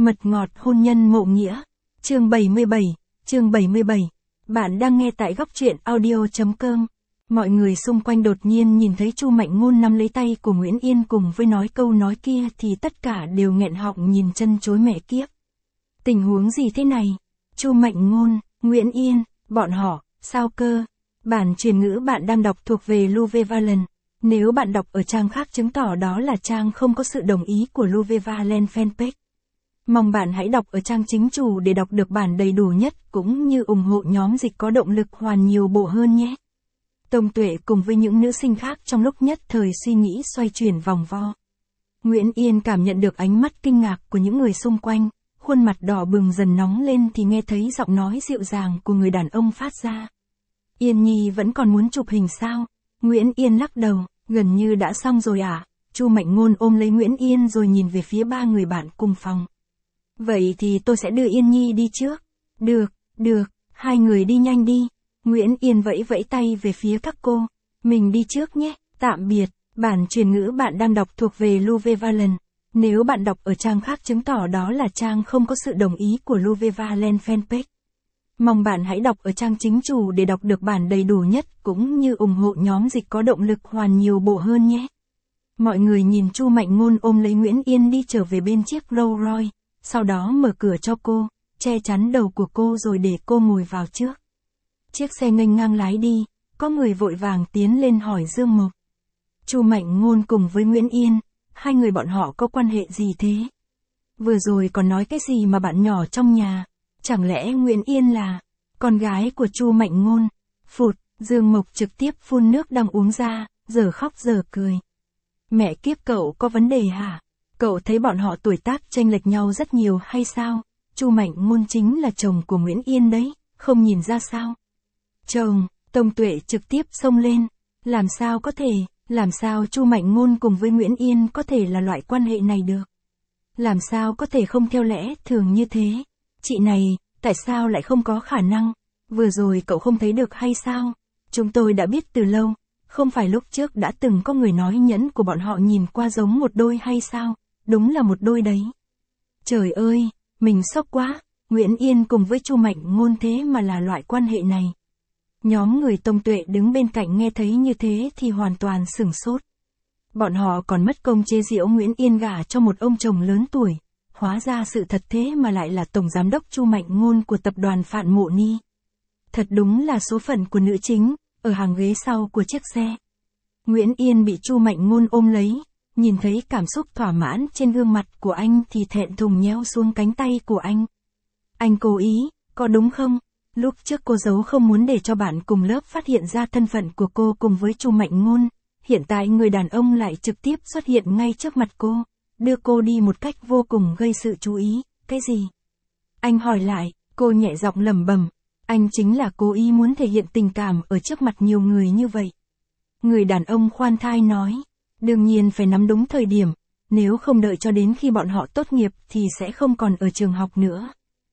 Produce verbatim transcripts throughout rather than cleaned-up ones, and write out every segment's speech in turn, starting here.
Mật ngọt hôn nhân mộ nghĩa. Chương bảy mươi bảy, chương bảy mươi bảy. Bạn đang nghe tại góc truyện audio chấm com. Mọi người xung quanh đột nhiên nhìn thấy Chu Mạnh Ngôn nắm lấy tay của Nguyễn Yên cùng với nói câu nói kia thì tất cả đều nghẹn họng nhìn chân chối mẹ kiếp. Tình huống gì thế này? Chu Mạnh Ngôn, Nguyễn Yên, bọn họ, sao cơ? Bản truyền ngữ bạn đang đọc thuộc về Louve Valen. Nếu bạn đọc ở trang khác chứng tỏ đó là trang không có sự đồng ý của Louve Valen fanpage. Mong bạn hãy đọc ở trang chính chủ để đọc được bản đầy đủ nhất cũng như ủng hộ nhóm dịch có động lực hoàn nhiều bộ hơn nhé. Tông Tuệ cùng với những nữ sinh khác trong lúc nhất thời suy nghĩ xoay chuyển vòng vo. Nguyễn Yên cảm nhận được ánh mắt kinh ngạc của những người xung quanh, khuôn mặt đỏ bừng dần nóng lên thì nghe thấy giọng nói dịu dàng của người đàn ông phát ra. Yên Nhi vẫn còn muốn chụp hình sao? Nguyễn Yên lắc đầu, gần như đã xong rồi à? Chu Mạnh Ngôn ôm lấy Nguyễn Yên rồi nhìn về phía ba người bạn cùng phòng. Vậy thì tôi sẽ đưa Yên Nhi đi trước. Được, được, hai người đi nhanh đi. Nguyễn Yên vẫy vẫy tay về phía các cô. Mình đi trước nhé, tạm biệt. Bản truyền ngữ bạn đang đọc thuộc về Louve Valen. Nếu bạn đọc ở trang khác chứng tỏ đó là trang không có sự đồng ý của Louve Valen fanpage. Mong bạn hãy đọc ở trang chính chủ để đọc được bản đầy đủ nhất cũng như ủng hộ nhóm dịch có động lực hoàn nhiều bộ hơn nhé. Mọi người nhìn Chu Mạnh Ngôn ôm lấy Nguyễn Yên đi trở về bên chiếc Rolls Royce, sau đó mở cửa cho cô, che chắn đầu của cô rồi để cô ngồi vào trước. Chiếc xe nghênh ngang lái đi, có người vội vàng tiến lên hỏi Dương Mộc. Chu Mạnh Ngôn cùng với Nguyễn Yên, hai người bọn họ có quan hệ gì thế? Vừa rồi còn nói cái gì mà bạn nhỏ trong nhà? Chẳng lẽ Nguyễn Yên là con gái của Chu Mạnh Ngôn? Phụt, Dương Mộc trực tiếp phun nước đang uống ra, giờ khóc giờ cười. Mẹ kiếp, cậu có vấn đề hả? Cậu thấy bọn họ tuổi tác chênh lệch nhau rất nhiều hay sao? Chu Mạnh Ngôn chính là chồng của Nguyễn Yên đấy, không nhìn ra sao? Chồng, Tông Tuệ trực tiếp xông lên. Làm sao có thể, làm sao Chu Mạnh Ngôn cùng với Nguyễn Yên có thể là loại quan hệ này được? Làm sao có thể không theo lẽ thường như thế? Chị này, tại sao lại không có khả năng? Vừa rồi cậu không thấy được hay sao? Chúng tôi đã biết từ lâu, không phải lúc trước đã từng có người nói nhẫn của bọn họ nhìn qua giống một đôi hay sao? Đúng là một đôi đấy. Trời ơi, mình sốc quá, Nguyễn Yên cùng với Chu Mạnh Ngôn thế mà là loại quan hệ này. Nhóm người Tông Tuệ đứng bên cạnh nghe thấy như thế thì hoàn toàn sửng sốt. Bọn họ còn mất công chế giễu Nguyễn Yên gả cho một ông chồng lớn tuổi. Hóa ra sự thật thế mà lại là Tổng Giám đốc Chu Mạnh Ngôn của tập đoàn Phạn Mộ Ni. Thật đúng là số phận của nữ chính, ở hàng ghế sau của chiếc xe. Nguyễn Yên bị Chu Mạnh Ngôn ôm lấy, nhìn thấy cảm xúc thỏa mãn trên gương mặt của anh thì thẹn thùng nhéo xuống cánh tay của anh. Anh cố ý, có đúng không? Lúc trước cô giấu không muốn để cho bạn cùng lớp phát hiện ra thân phận của cô cùng với Chu Mạnh Ngôn. Hiện tại người đàn ông lại trực tiếp xuất hiện ngay trước mặt cô, đưa cô đi một cách vô cùng gây sự chú ý. Cái gì? Anh hỏi lại, cô nhẹ giọng lẩm bẩm. Anh chính là cố ý muốn thể hiện tình cảm ở trước mặt nhiều người như vậy. Người đàn ông khoan thai nói. Đương nhiên phải nắm đúng thời điểm, nếu không đợi cho đến khi bọn họ tốt nghiệp thì sẽ không còn ở trường học nữa.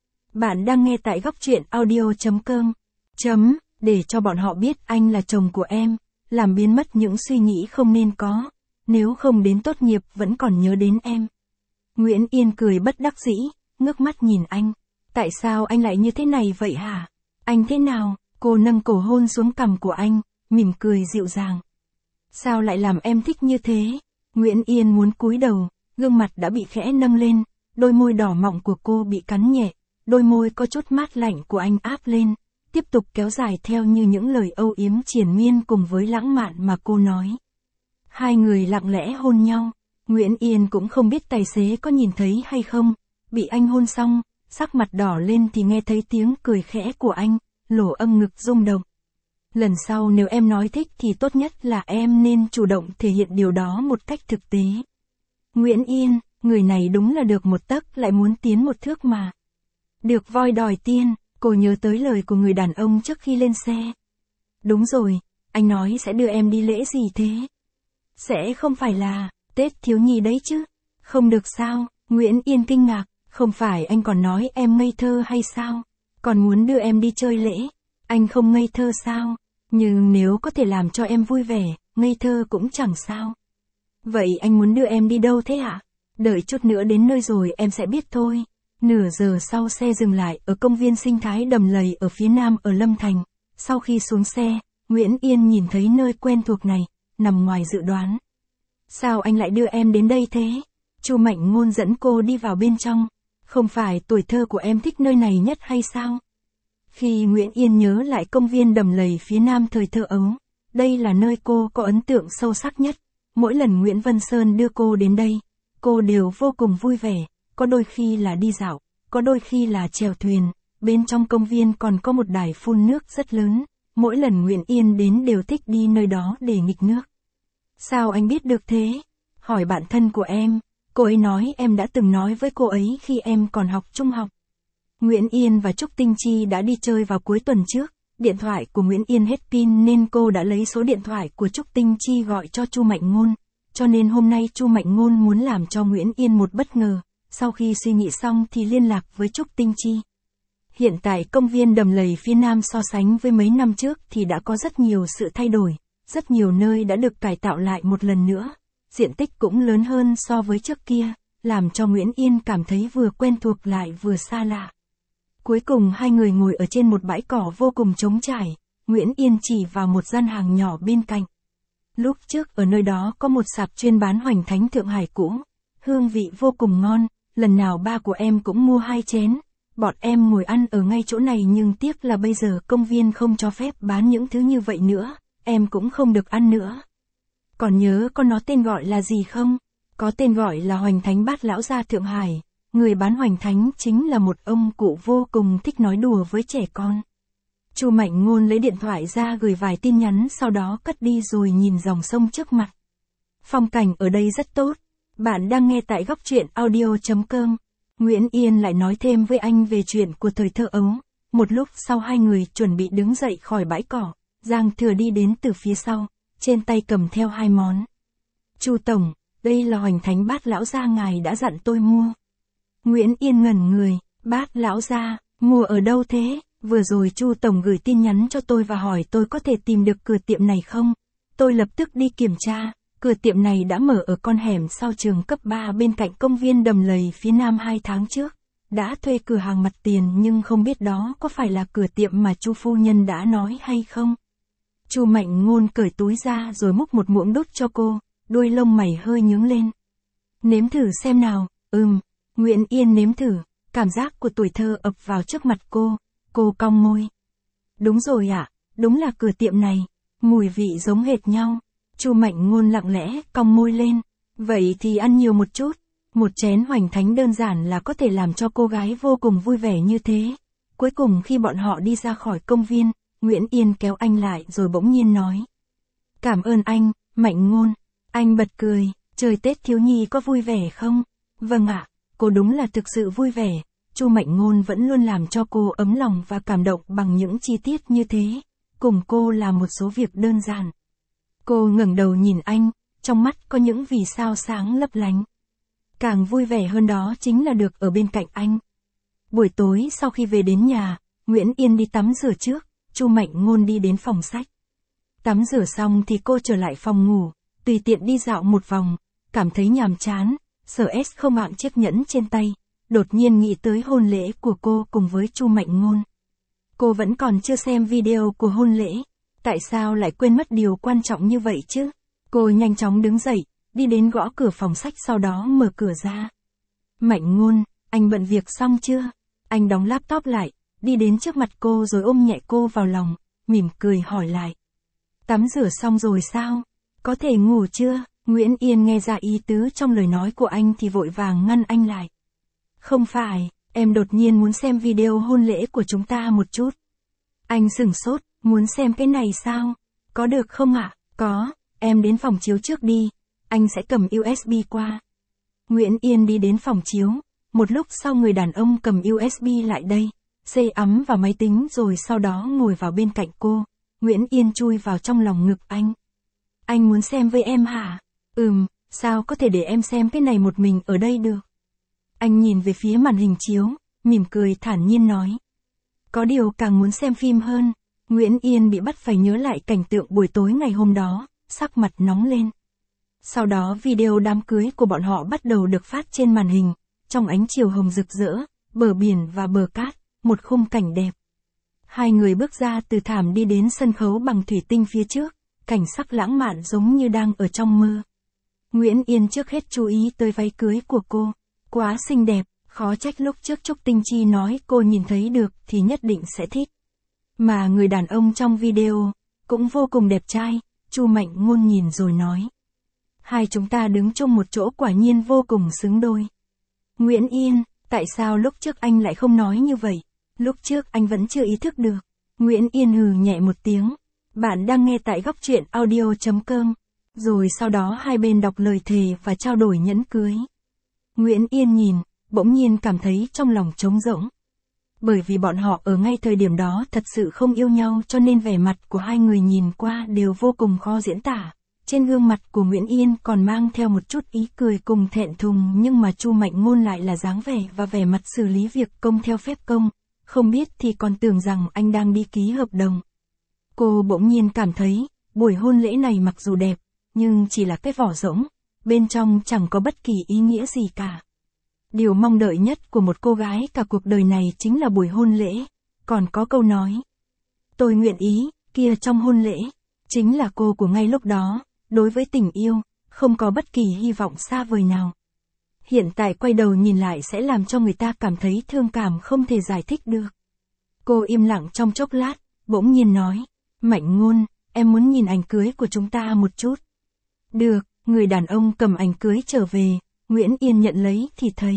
Bạn đang nghe tại góc truyện audio chấm com. Chấm, để cho bọn họ biết anh là chồng của em, làm biến mất những suy nghĩ không nên có, nếu không đến tốt nghiệp vẫn còn nhớ đến em. Nguyễn Yên cười bất đắc dĩ, ngước mắt nhìn anh. Tại sao anh lại như thế này vậy hả? Anh thế nào? Cô nâng cổ hôn xuống cằm của anh, mỉm cười dịu dàng. Sao lại làm em thích như thế? Nguyễn Yên muốn cúi đầu, gương mặt đã bị khẽ nâng lên, đôi môi đỏ mọng của cô bị cắn nhẹ, đôi môi có chút mát lạnh của anh áp lên, tiếp tục kéo dài theo như những lời âu yếm triền miên cùng với lãng mạn mà cô nói. Hai người lặng lẽ hôn nhau, Nguyễn Yên cũng không biết tài xế có nhìn thấy hay không, bị anh hôn xong, sắc mặt đỏ lên thì nghe thấy tiếng cười khẽ của anh, lỗ âm ngực rung động. Lần sau nếu em nói thích thì tốt nhất là em nên chủ động thể hiện điều đó một cách thực tế. Nguyễn Yên, người này đúng là được một tấc lại muốn tiến một thước mà. Được voi đòi tiên, cô nhớ tới lời của người đàn ông trước khi lên xe. Đúng rồi, anh nói sẽ đưa em đi lễ gì thế? Sẽ không phải là Tết thiếu nhi đấy chứ? Không được sao? Nguyễn Yên kinh ngạc, không phải anh còn nói em ngây thơ hay sao? Còn muốn đưa em đi chơi lễ. Anh không ngây thơ sao? Nhưng nếu có thể làm cho em vui vẻ, ngây thơ cũng chẳng sao. Vậy anh muốn đưa em đi đâu thế ạ? Đợi chút nữa đến nơi rồi em sẽ biết thôi. Nửa giờ sau xe dừng lại ở công viên sinh thái Đầm Lầy ở phía nam ở Lâm Thành. Sau khi xuống xe, Nguyễn Yên nhìn thấy nơi quen thuộc này, nằm ngoài dự đoán. Sao anh lại đưa em đến đây thế? Chu Mạnh Ngôn dẫn cô đi vào bên trong. Không phải tuổi thơ của em thích nơi này nhất hay sao? Khi Nguyễn Yên nhớ lại công viên Đầm Lầy phía nam thời thơ ấu, đây là nơi cô có ấn tượng sâu sắc nhất. Mỗi lần Nguyễn Vân Sơn đưa cô đến đây, cô đều vô cùng vui vẻ, có đôi khi là đi dạo, có đôi khi là chèo thuyền, bên trong công viên còn có một đài phun nước rất lớn, mỗi lần Nguyễn Yên đến đều thích đi nơi đó để nghịch nước. Sao anh biết được thế? Hỏi bạn thân của em, cô ấy nói em đã từng nói với cô ấy khi em còn học trung học. Nguyễn Yên và Trúc Tinh Chi đã đi chơi vào cuối tuần trước, điện thoại của Nguyễn Yên hết pin nên cô đã lấy số điện thoại của Trúc Tinh Chi gọi cho Chu Mạnh Ngôn, cho nên hôm nay Chu Mạnh Ngôn muốn làm cho Nguyễn Yên một bất ngờ, sau khi suy nghĩ xong thì liên lạc với Trúc Tinh Chi. Hiện tại công viên Đầm Lầy phía nam so sánh với mấy năm trước thì đã có rất nhiều sự thay đổi, rất nhiều nơi đã được cải tạo lại một lần nữa, diện tích cũng lớn hơn so với trước kia, làm cho Nguyễn Yên cảm thấy vừa quen thuộc lại vừa xa lạ. Cuối cùng hai người ngồi ở trên một bãi cỏ vô cùng trống trải, Nguyễn Yên chỉ vào một gian hàng nhỏ bên cạnh. Lúc trước ở nơi đó có một sạp chuyên bán hoành thánh Thượng Hải cũ, hương vị vô cùng ngon, lần nào ba của em cũng mua hai chén, bọn em ngồi ăn ở ngay chỗ này nhưng tiếc là bây giờ công viên không cho phép bán những thứ như vậy nữa, em cũng không được ăn nữa. Còn nhớ con nó tên gọi là gì không? Có tên gọi là Hoành Thánh Bát Lão Gia Thượng Hải. Người bán hoành thánh chính là một ông cụ vô cùng thích nói đùa với trẻ con. Chu Mạnh Ngôn lấy điện thoại ra gửi vài tin nhắn sau đó cất đi rồi nhìn dòng sông trước mặt. Phong cảnh ở đây rất tốt. Bạn đang nghe tại góc truyện audio chấm com. Nguyễn Yên lại nói thêm với anh về chuyện của thời thơ ấu. Một lúc sau hai người chuẩn bị đứng dậy khỏi bãi cỏ, Giang Thừa đi đến từ phía sau, trên tay cầm theo hai món. Chu Tổng, đây là Hoành Thánh Bát Lão Gia ngài đã dặn tôi mua. Nguyễn Yên ngẩn người, Bát Lão Gia, mua ở đâu thế? Vừa rồi Chu Tổng gửi tin nhắn cho tôi và hỏi tôi có thể tìm được cửa tiệm này không? Tôi lập tức đi kiểm tra, cửa tiệm này đã mở ở con hẻm sau trường cấp ba bên cạnh công viên Đầm Lầy phía nam hai tháng trước. Đã thuê cửa hàng mặt tiền nhưng không biết đó có phải là cửa tiệm mà Chu phu nhân đã nói hay không? Chu Mạnh Ngôn cởi túi ra rồi múc một muỗng đút cho cô, đuôi lông mày hơi nhướng lên. Nếm thử xem nào, ừm. Nguyễn Yên nếm thử, cảm giác của tuổi thơ ập vào trước mặt cô, cô cong môi. Đúng rồi ạ, à, đúng là cửa tiệm này, mùi vị giống hệt nhau. Chu Mạnh Ngôn lặng lẽ cong môi lên, vậy thì ăn nhiều một chút, một chén hoành thánh đơn giản là có thể làm cho cô gái vô cùng vui vẻ như thế. Cuối cùng khi bọn họ đi ra khỏi công viên, Nguyễn Yên kéo anh lại rồi bỗng nhiên nói. Cảm ơn anh, Mạnh Ngôn. Anh bật cười, trời Tết thiếu nhi có vui vẻ không? Vâng ạ. Cô đúng là thực sự vui vẻ, Chu Mạnh Ngôn vẫn luôn làm cho cô ấm lòng và cảm động bằng những chi tiết như thế, cùng cô làm một số việc đơn giản. Cô ngẩng đầu nhìn anh, trong mắt có những vì sao sáng lấp lánh. Càng vui vẻ hơn đó chính là được ở bên cạnh anh. Buổi tối sau khi về đến nhà, Nguyễn Yên đi tắm rửa trước, Chu Mạnh Ngôn đi đến phòng sách. Tắm rửa xong thì cô trở lại phòng ngủ, tùy tiện đi dạo một vòng, cảm thấy nhàm chán. Sở S không ạng chiếc nhẫn trên tay, đột nhiên nghĩ tới hôn lễ của cô cùng với Chu Mạnh Ngôn. Cô vẫn còn chưa xem video của hôn lễ, tại sao lại quên mất điều quan trọng như vậy chứ? Cô nhanh chóng đứng dậy, đi đến gõ cửa phòng sách sau đó mở cửa ra. Mạnh Ngôn, anh bận việc xong chưa? Anh đóng laptop lại, đi đến trước mặt cô rồi ôm nhẹ cô vào lòng, mỉm cười hỏi lại. Tắm rửa xong rồi sao? Có thể ngủ chưa? Nguyễn Yên nghe ra ý tứ trong lời nói của anh thì vội vàng ngăn anh lại. Không phải, em đột nhiên muốn xem video hôn lễ của chúng ta một chút. Anh sửng sốt, muốn xem cái này sao? Có được không ạ? À? Có, em đến phòng chiếu trước đi, anh sẽ cầm u ét bê qua. Nguyễn Yên đi đến phòng chiếu, một lúc sau người đàn ông cầm u ét bê lại đây, xây ấm vào máy tính rồi sau đó ngồi vào bên cạnh cô. Nguyễn Yên chui vào trong lòng ngực anh. Anh muốn xem với em hả? Ừm, sao có thể để em xem cái này một mình ở đây được? Anh nhìn về phía màn hình chiếu, mỉm cười thản nhiên nói. Có điều càng muốn xem phim hơn. Nguyễn Yên bị bắt phải nhớ lại cảnh tượng buổi tối ngày hôm đó, sắc mặt nóng lên. Sau đó video đám cưới của bọn họ bắt đầu được phát trên màn hình, trong ánh chiều hồng rực rỡ, bờ biển và bờ cát, một khung cảnh đẹp. Hai người bước ra từ thảm đi đến sân khấu bằng thủy tinh phía trước, cảnh sắc lãng mạn giống như đang ở trong mơ. Nguyễn Yên trước hết chú ý tới váy cưới của cô. Quá xinh đẹp, khó trách lúc trước Trúc Tinh Chi nói cô nhìn thấy được thì nhất định sẽ thích. Mà người đàn ông trong video, cũng vô cùng đẹp trai, Chu Mạnh Ngôn nhìn rồi nói. Hai chúng ta đứng chung một chỗ quả nhiên vô cùng xứng đôi. Nguyễn Yên, tại sao lúc trước anh lại không nói như vậy? Lúc trước anh vẫn chưa ý thức được. Nguyễn Yên hừ nhẹ một tiếng. Bạn đang nghe tại góc truyện audio chấm com. Rồi sau đó hai bên đọc lời thề và trao đổi nhẫn cưới. Nguyễn Yên nhìn, bỗng nhiên cảm thấy trong lòng trống rỗng. Bởi vì bọn họ ở ngay thời điểm đó thật sự không yêu nhau cho nên vẻ mặt của hai người nhìn qua đều vô cùng khó diễn tả. Trên gương mặt của Nguyễn Yên còn mang theo một chút ý cười cùng thẹn thùng nhưng mà Chu Mạnh Ngôn lại là dáng vẻ và vẻ mặt xử lý việc công theo phép công. Không biết thì còn tưởng rằng anh đang đi ký hợp đồng. Cô bỗng nhiên cảm thấy, buổi hôn lễ này mặc dù đẹp, nhưng chỉ là cái vỏ rỗng, bên trong chẳng có bất kỳ ý nghĩa gì cả. Điều mong đợi nhất của một cô gái cả cuộc đời này chính là buổi hôn lễ, còn có câu nói. Tôi nguyện ý, kia trong hôn lễ, chính là cô của ngay lúc đó, đối với tình yêu, không có bất kỳ hy vọng xa vời nào. Hiện tại quay đầu nhìn lại sẽ làm cho người ta cảm thấy thương cảm không thể giải thích được. Cô im lặng trong chốc lát, bỗng nhiên nói, Mạnh Ngôn, em muốn nhìn ảnh cưới của chúng ta một chút. Được, người đàn ông cầm ảnh cưới trở về, Nguyễn Yên nhận lấy thì thấy.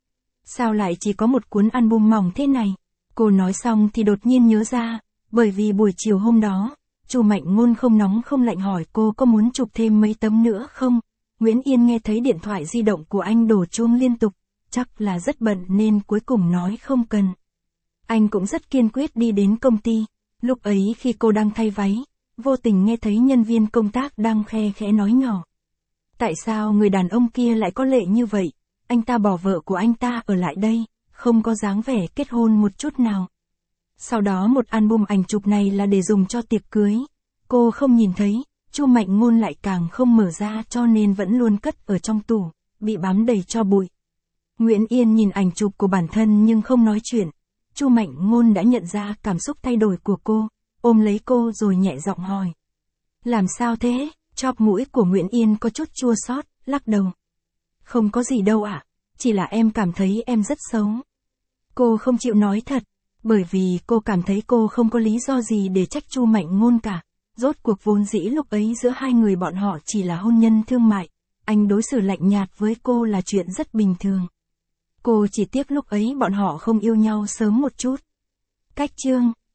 Sao lại chỉ có một cuốn album mỏng thế này? Cô nói xong thì đột nhiên nhớ ra, bởi vì buổi chiều hôm đó, Chu Mạnh Ngôn không nóng không lạnh hỏi cô có muốn chụp thêm mấy tấm nữa không? Nguyễn Yên nghe thấy điện thoại di động của anh đổ chuông liên tục, chắc là rất bận nên cuối cùng nói không cần. Anh cũng rất kiên quyết đi đến công ty, lúc ấy khi cô đang thay váy, vô tình nghe thấy nhân viên công tác đang khe khẽ nói nhỏ. Tại sao người đàn ông kia lại có lệ như vậy? Anh ta bỏ vợ của anh ta ở lại đây, không có dáng vẻ kết hôn một chút nào. Sau đó một album ảnh chụp này là để dùng cho tiệc cưới. Cô không nhìn thấy, Chu Mạnh Ngôn lại càng không mở ra cho nên vẫn luôn cất ở trong tủ, bị bám đầy tro bụi. Nguyễn Yên nhìn ảnh chụp của bản thân nhưng không nói chuyện. Chu Mạnh Ngôn đã nhận ra cảm xúc thay đổi của cô, ôm lấy cô rồi nhẹ giọng hỏi. Làm sao thế? Chóp mũi của Nguyễn Yên có chút chua xót, lắc đầu. Không có gì đâu ạ, chỉ là em cảm thấy em rất xấu. Cô không chịu nói thật, bởi vì cô cảm thấy cô không có lý do gì để trách Chu Mạnh Ngôn cả. Rốt cuộc vốn dĩ lúc ấy giữa hai người bọn họ chỉ là hôn nhân thương mại, anh đối xử lạnh nhạt với cô là chuyện rất bình thường. Cô chỉ tiếc lúc ấy bọn họ không yêu nhau sớm một chút. Cách chương